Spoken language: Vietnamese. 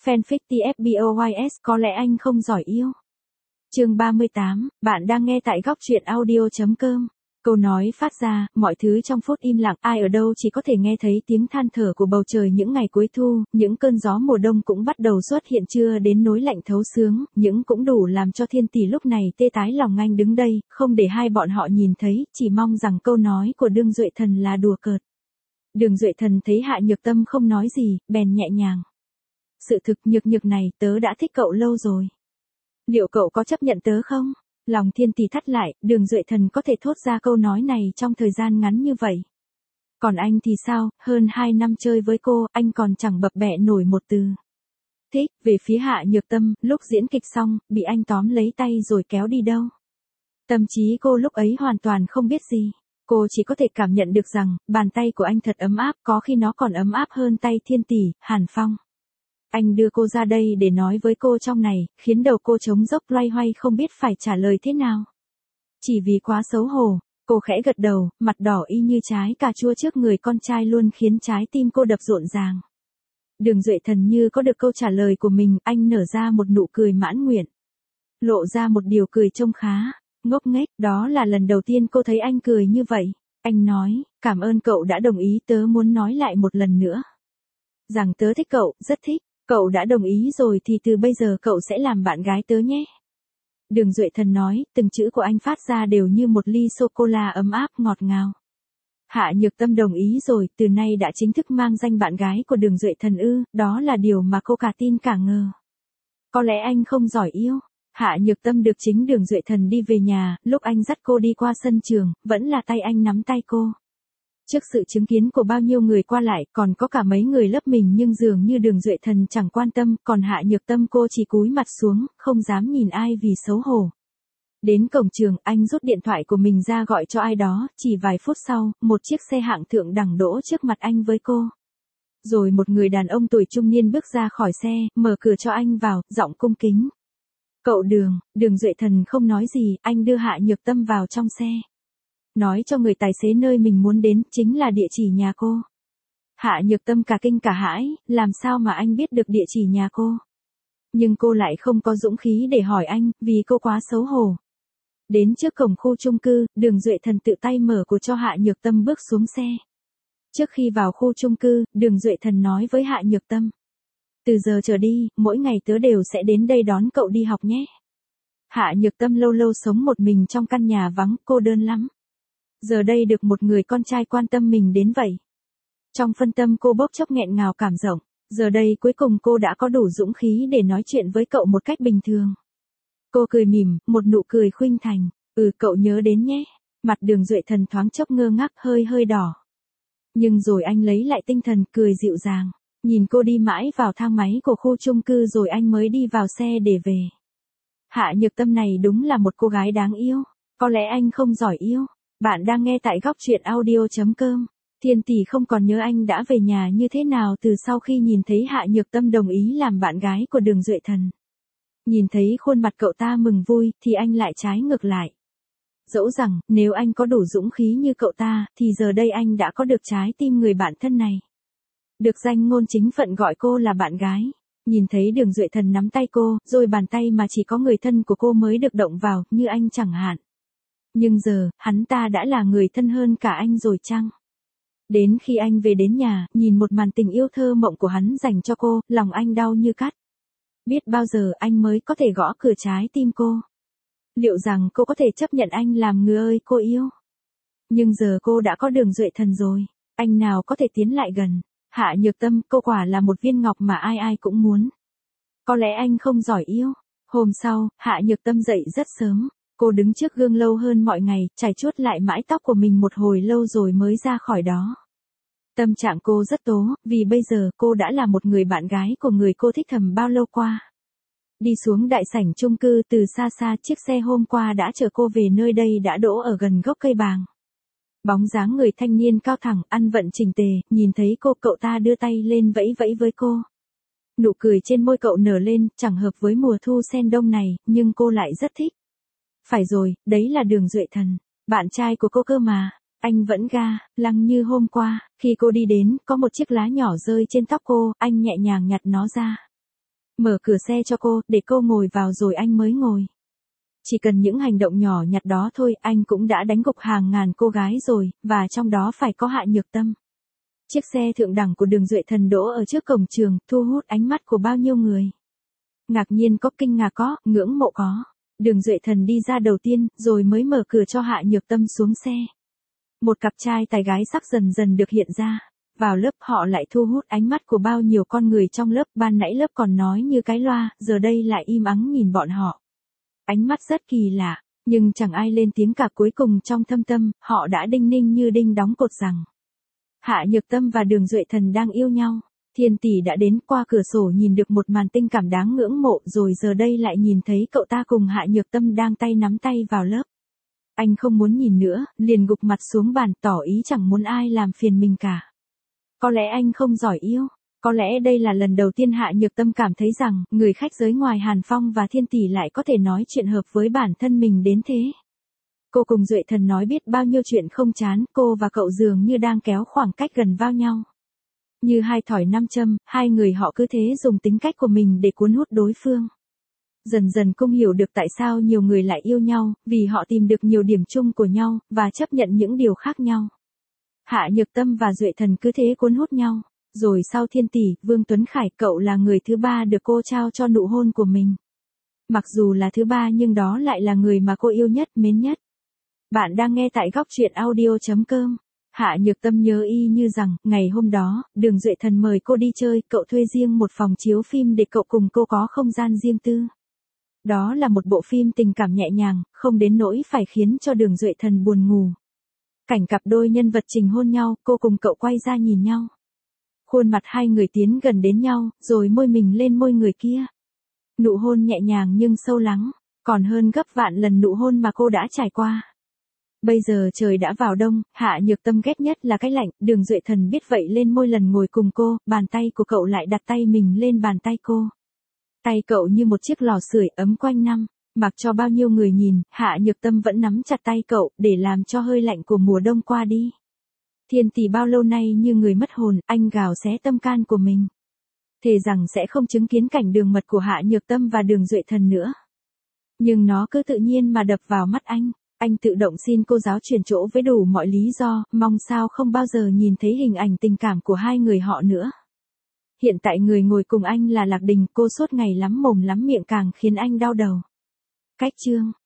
Fanfic TFBOYS có lẽ anh không giỏi yêu. Chương 38, bạn đang nghe tại góc truyện audio.com. Câu nói phát ra, mọi thứ trong phút im lặng, ai ở đâu chỉ có thể nghe thấy tiếng than thở của bầu trời những ngày cuối thu, những cơn gió mùa đông cũng bắt đầu xuất hiện chưa đến nỗi lạnh thấu xương, những cũng đủ làm cho Thiên Tỷ lúc này tê tái lòng anh đứng đây, không để hai bọn họ nhìn thấy, chỉ mong rằng câu nói của Đường Duệ Thần là đùa cợt. Đường Duệ Thần thấy Hạ Nhược Tâm không nói gì, bèn nhẹ nhàng. Sự thực nhược này tớ đã thích cậu lâu rồi. Liệu cậu có chấp nhận tớ không? Lòng Thiên Tỷ thắt lại, Đường Duệ Thần có thể thốt ra câu nói này trong thời gian ngắn như vậy. Còn anh thì sao, hơn 2 năm chơi với cô, anh còn chẳng bập bẹ nổi một từ. Thích, về phía Hạ Nhược Tâm, lúc diễn kịch xong, bị anh tóm lấy tay rồi kéo đi đâu. Tâm trí cô lúc ấy hoàn toàn không biết gì. Cô chỉ có thể cảm nhận được rằng, bàn tay của anh thật ấm áp, có khi nó còn ấm áp hơn tay Thiên Tỷ, Hàn Phong. Anh đưa cô ra đây để nói với cô trong này, khiến đầu cô trống dốc loay hoay không biết phải trả lời thế nào. Chỉ vì quá xấu hổ, cô khẽ gật đầu, mặt đỏ y như trái cà chua trước người con trai luôn khiến trái tim cô đập rộn ràng. Đường Duệ Thần như có được câu trả lời của mình, anh nở ra một nụ cười mãn nguyện. Lộ ra một điều cười trông khá ngốc nghếch, đó là lần đầu tiên cô thấy anh cười như vậy. Anh nói, cảm ơn cậu đã đồng ý, tớ muốn nói lại một lần nữa. Rằng tớ thích cậu, rất thích. Cậu đã đồng ý rồi thì từ bây giờ cậu sẽ làm bạn gái tớ nhé. Đường Duệ Thần nói, từng chữ của anh phát ra đều như một ly sô-cô-la ấm áp ngọt ngào. Hạ Nhược Tâm đồng ý rồi, từ nay đã chính thức mang danh bạn gái của Đường Duệ Thần ư, đó là điều mà cô cả tin cả ngờ. Có lẽ anh không giỏi yêu. Hạ Nhược Tâm được chính Đường Duệ Thần đi về nhà, lúc anh dắt cô đi qua sân trường, vẫn là tay anh nắm tay cô. Trước sự chứng kiến của bao nhiêu người qua lại, còn có cả mấy người lớp mình nhưng dường như Đường Duệ Thần chẳng quan tâm, còn Hạ Nhược Tâm cô chỉ cúi mặt xuống, không dám nhìn ai vì xấu hổ. Đến cổng trường, anh rút điện thoại của mình ra gọi cho ai đó, chỉ vài phút sau, một chiếc xe hạng thượng đẳng đỗ trước mặt anh với cô. Rồi một người đàn ông tuổi trung niên bước ra khỏi xe, mở cửa cho anh vào, giọng cung kính. Cậu Đường, Đường Duệ Thần không nói gì, anh đưa Hạ Nhược Tâm vào trong xe. Nói cho người tài xế nơi mình muốn đến, chính là địa chỉ nhà cô. Hạ Nhược Tâm cả kinh cả hãi, làm sao mà anh biết được địa chỉ nhà cô. Nhưng cô lại không có dũng khí để hỏi anh, vì cô quá xấu hổ. Đến trước cổng khu chung cư, Đường Duệ Thần tự tay mở cửa cho Hạ Nhược Tâm bước xuống xe. Trước khi vào khu chung cư, Đường Duệ Thần nói với Hạ Nhược Tâm. Từ giờ trở đi, mỗi ngày tớ đều sẽ đến đây đón cậu đi học nhé. Hạ Nhược Tâm lâu lâu sống một mình trong căn nhà vắng, cô đơn lắm. Giờ đây được một người con trai quan tâm mình đến vậy. Trong phân tâm cô bốc chốc nghẹn ngào cảm rộng, giờ đây cuối cùng cô đã có đủ dũng khí để nói chuyện với cậu một cách bình thường. Cô cười mỉm, một nụ cười khuynh thành, cậu nhớ đến nhé. Mặt Đường Duệ Thần thoáng chốc ngơ ngác hơi đỏ. Nhưng rồi anh lấy lại tinh thần cười dịu dàng, nhìn cô đi mãi vào thang máy của khu chung cư rồi anh mới đi vào xe để về. Hạ Nhược Tâm này đúng là một cô gái đáng yêu, có lẽ anh không giỏi yêu. Bạn đang nghe tại góc truyện audio.com. Thiên Tỷ không còn nhớ anh đã về nhà như thế nào từ sau khi nhìn thấy Hạ Nhược Tâm đồng ý làm bạn gái của Đường Duệ Thần. Nhìn thấy khuôn mặt cậu ta mừng vui, thì anh lại trái ngược lại. Dẫu rằng, nếu anh có đủ dũng khí như cậu ta, thì giờ đây anh đã có được trái tim người bạn thân này. Được danh ngôn chính phận gọi cô là bạn gái. Nhìn thấy Đường Duệ Thần nắm tay cô, rồi bàn tay mà chỉ có người thân của cô mới được động vào, như anh chẳng hạn. Nhưng giờ, hắn ta đã là người thân hơn cả anh rồi chăng? Đến khi anh về đến nhà, nhìn một màn tình yêu thơ mộng của hắn dành cho cô, lòng anh đau như cắt. Biết bao giờ anh mới có thể gõ cửa trái tim cô? Liệu rằng cô có thể chấp nhận anh làm người ơi cô yêu? Nhưng giờ cô đã có Đường Duệ Thần rồi, anh nào có thể tiến lại gần? Hạ Nhược Tâm, cô quả là một viên ngọc mà ai ai cũng muốn. Có lẽ anh không giỏi yêu. Hôm sau, Hạ Nhược Tâm dậy rất sớm. Cô đứng trước gương lâu hơn mọi ngày, chải chuốt lại mái tóc của mình một hồi lâu rồi mới ra khỏi đó. Tâm trạng cô rất tố, vì bây giờ cô đã là một người bạn gái của người cô thích thầm bao lâu qua. Đi xuống đại sảnh chung cư, từ xa xa chiếc xe hôm qua đã chở cô về nơi đây đã đỗ ở gần gốc cây bàng. Bóng dáng người thanh niên cao thẳng, ăn vận chỉnh tề, nhìn thấy cô, cậu ta đưa tay lên vẫy vẫy với cô. Nụ cười trên môi cậu nở lên, chẳng hợp với mùa thu sen đông này, nhưng cô lại rất thích. Phải rồi, đấy là Đường Duệ Thần, bạn trai của cô cơ mà. Anh vẫn ga lăng như hôm qua, khi cô đi đến, có một chiếc lá nhỏ rơi trên tóc cô, anh nhẹ nhàng nhặt nó ra. mở cửa xe cho cô, để cô ngồi vào rồi anh mới ngồi. Chỉ cần những hành động nhỏ nhặt đó thôi, anh cũng đã đánh gục hàng ngàn cô gái rồi, và trong đó phải có Hạ Nhược Tâm. Chiếc xe thượng đẳng của Đường Duệ Thần đỗ ở trước cổng trường, thu hút ánh mắt của bao nhiêu người. Ngạc nhiên có, kinh ngạc có, ngưỡng mộ có. Đường Duệ Thần đi ra đầu tiên, rồi mới mở cửa cho Hạ Nhược Tâm xuống xe. Một cặp trai tài gái sắc dần dần được hiện ra. Vào lớp họ lại thu hút ánh mắt của bao nhiêu con người trong lớp, ban nãy lớp còn nói như cái loa, giờ đây lại im ắng nhìn bọn họ. Ánh mắt rất kỳ lạ, nhưng chẳng ai lên tiếng cả, cuối cùng trong thâm tâm, họ đã đinh ninh như đinh đóng cột rằng Hạ Nhược Tâm và Đường Duệ Thần đang yêu nhau. Thiên Tỷ đã đến, qua cửa sổ nhìn được một màn tình cảm đáng ngưỡng mộ, rồi giờ đây lại nhìn thấy cậu ta cùng Hạ Nhược Tâm đang tay nắm tay vào lớp. Anh không muốn nhìn nữa, liền gục mặt xuống bàn, tỏ ý chẳng muốn ai làm phiền mình cả. Có lẽ anh không giỏi yêu. Có lẽ đây là lần đầu tiên Hạ Nhược Tâm cảm thấy rằng, người khách giới ngoài Hàn Phong và Thiên Tỷ lại có thể nói chuyện hợp với bản thân mình đến thế. Cô cùng Duệ Thần nói biết bao nhiêu chuyện không chán, cô và cậu dường như đang kéo khoảng cách gần vào nhau. Như hai thỏi nam châm, hai người họ cứ thế dùng tính cách của mình để cuốn hút đối phương. Dần dần cũng hiểu được tại sao nhiều người lại yêu nhau, vì họ tìm được nhiều điểm chung của nhau, và chấp nhận những điều khác nhau. Hạ Nhược Tâm và Duệ Thần cứ thế cuốn hút nhau. Rồi sau Thiên Tỷ, Vương Tuấn Khải, cậu là người thứ ba được cô trao cho nụ hôn của mình. Mặc dù là thứ ba nhưng đó lại là người mà cô yêu nhất, mến nhất. Bạn đang nghe tại góc truyện audio.com. Hạ Nhược Tâm nhớ y như rằng, ngày hôm đó, Đường Duệ Thần mời cô đi chơi, cậu thuê riêng một phòng chiếu phim để cậu cùng cô có không gian riêng tư. Đó là một bộ phim tình cảm nhẹ nhàng, không đến nỗi phải khiến cho Đường Duệ Thần buồn ngủ. Cảnh cặp đôi nhân vật trình hôn nhau, cô cùng cậu quay ra nhìn nhau. Khuôn mặt hai người tiến gần đến nhau, rồi môi mình lên môi người kia. Nụ hôn nhẹ nhàng nhưng sâu lắng, còn hơn gấp vạn lần nụ hôn mà cô đã trải qua. Bây giờ trời đã vào đông, Hạ Nhược Tâm ghét nhất là cái lạnh, Đường Duệ Thần biết vậy lên môi lần ngồi cùng cô, bàn tay của cậu lại đặt tay mình lên bàn tay cô. Tay cậu như một chiếc lò sưởi ấm quanh năm, mặc cho bao nhiêu người nhìn, Hạ Nhược Tâm vẫn nắm chặt tay cậu, để làm cho hơi lạnh của mùa đông qua đi. Thiên Tỷ bao lâu nay như người mất hồn, anh gào xé tâm can của mình. Thề rằng sẽ không chứng kiến cảnh đường mật của Hạ Nhược Tâm và Đường Duệ Thần nữa. Nhưng nó cứ tự nhiên mà đập vào mắt anh tự động xin cô giáo chuyển chỗ với đủ mọi lý do, mong sao không bao giờ nhìn thấy hình ảnh tình cảm của hai người họ nữa. Hiện tại người ngồi cùng anh là Lạc Đình, cô suốt ngày lắm mồm lắm miệng càng khiến anh đau đầu. Cách chương